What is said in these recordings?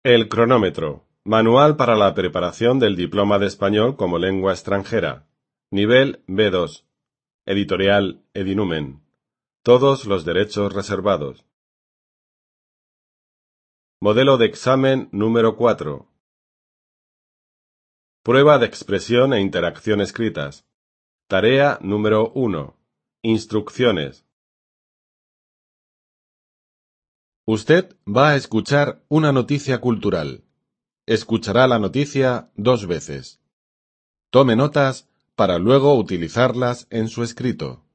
El cronómetro. Manual para la preparación del diploma de español como lengua extranjera. Nivel B2. Editorial Edinumen. Todos los derechos reservados. Modelo de examen número 4. Prueba de expresión e interacción escritas. Tarea número 1. Instrucciones. Usted va a escuchar una noticia cultural. Escuchará la noticia 2 veces. Tome notas para luego utilizarlas en su escrito.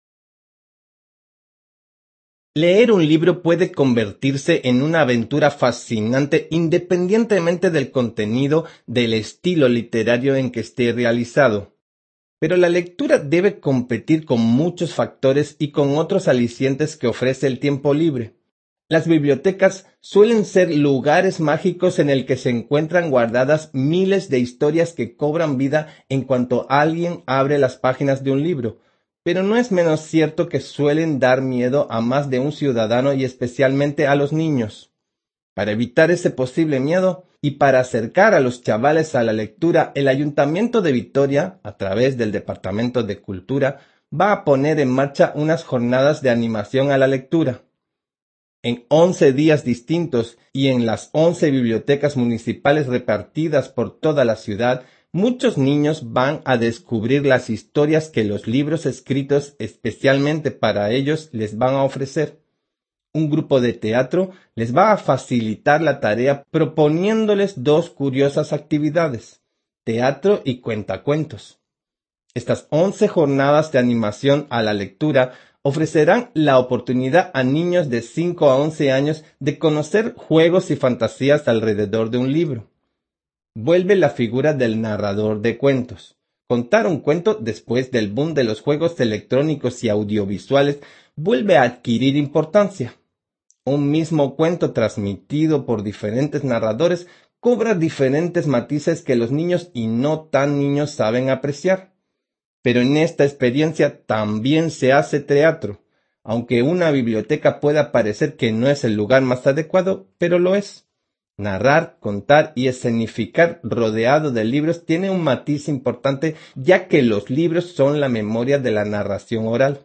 Leer un libro puede convertirse en una aventura fascinante independientemente del contenido, del estilo literario en que esté realizado. Pero la lectura debe competir con muchos factores y con otros alicientes que ofrece el tiempo libre. Las bibliotecas suelen ser lugares mágicos en el que se encuentran guardadas miles de historias que cobran vida en cuanto alguien abre las páginas de un libro, pero no es menos cierto que suelen dar miedo a más de un ciudadano y especialmente a los niños. Para evitar ese posible miedo y para acercar a los chavales a la lectura, el Ayuntamiento de Vitoria, a través del Departamento de Cultura, va a poner en marcha unas jornadas de animación a la lectura. En 11 días distintos y en las 11 bibliotecas municipales repartidas por toda la ciudad, muchos niños van a descubrir las historias que los libros escritos especialmente para ellos les van a ofrecer. Un grupo de teatro les va a facilitar la tarea proponiéndoles 2 curiosas actividades: teatro y cuentacuentos. Estas 11 jornadas de animación a la lectura ofrecerán la oportunidad a niños de 5 a 11 años de conocer juegos y fantasías alrededor de un libro. Vuelve la figura del narrador de cuentos. Contar un cuento después del boom de los juegos electrónicos y audiovisuales vuelve a adquirir importancia. Un mismo cuento transmitido por diferentes narradores cobra diferentes matices que los niños y no tan niños saben apreciar. Pero en esta experiencia también se hace teatro, aunque una biblioteca pueda parecer que no es el lugar más adecuado, pero lo es. Narrar, contar y escenificar rodeado de libros tiene un matiz importante, ya que los libros son la memoria de la narración oral.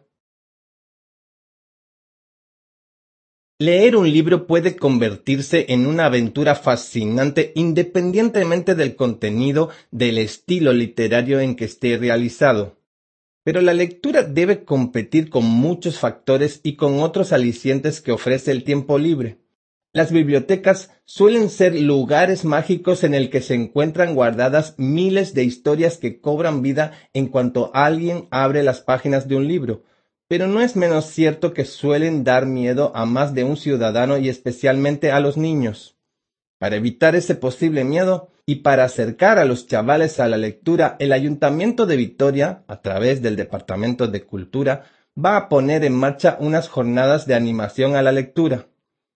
Leer un libro puede convertirse en una aventura fascinante independientemente del contenido, del estilo literario en que esté realizado. Pero la lectura debe competir con muchos factores y con otros alicientes que ofrece el tiempo libre. Las bibliotecas suelen ser lugares mágicos en el que se encuentran guardadas miles de historias que cobran vida en cuanto alguien abre las páginas de un libro, pero no es menos cierto que suelen dar miedo a más de un ciudadano y especialmente a los niños. Para evitar ese posible miedo y para acercar a los chavales a la lectura, el Ayuntamiento de Vitoria, a través del Departamento de Cultura, va a poner en marcha unas jornadas de animación a la lectura.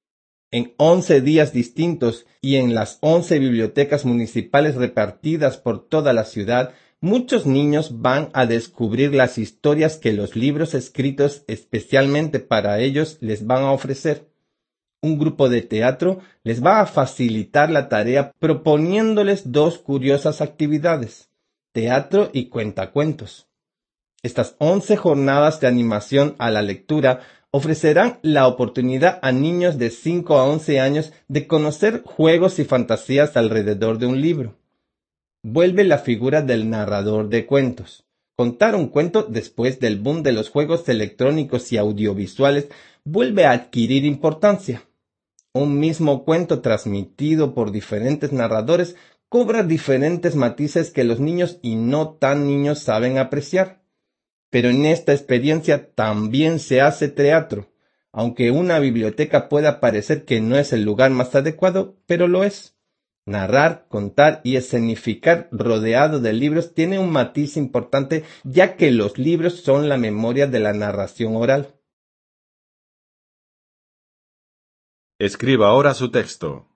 En 11 días distintos y en las 11 bibliotecas municipales repartidas por toda la ciudad, muchos niños van a descubrir las historias que los libros escritos especialmente para ellos les van a ofrecer. Un grupo de teatro les va a facilitar la tarea proponiéndoles 2 curiosas actividades: teatro y cuentacuentos. Estas 11 jornadas de animación a la lectura ofrecerán la oportunidad a niños de 5 a 11 años de conocer juegos y fantasías alrededor de un libro. Vuelve la figura del narrador de cuentos. Contar un cuento después del boom de los juegos electrónicos y audiovisuales vuelve a adquirir importancia. Un mismo cuento transmitido por diferentes narradores cobra diferentes matices que los niños y no tan niños saben apreciar. Pero en esta experiencia también se hace teatro, aunque una biblioteca pueda parecer que no es el lugar más adecuado, pero lo es. Narrar, contar y escenificar rodeado de libros tiene un matiz importante, ya que los libros son la memoria de la narración oral. Escriba ahora su texto.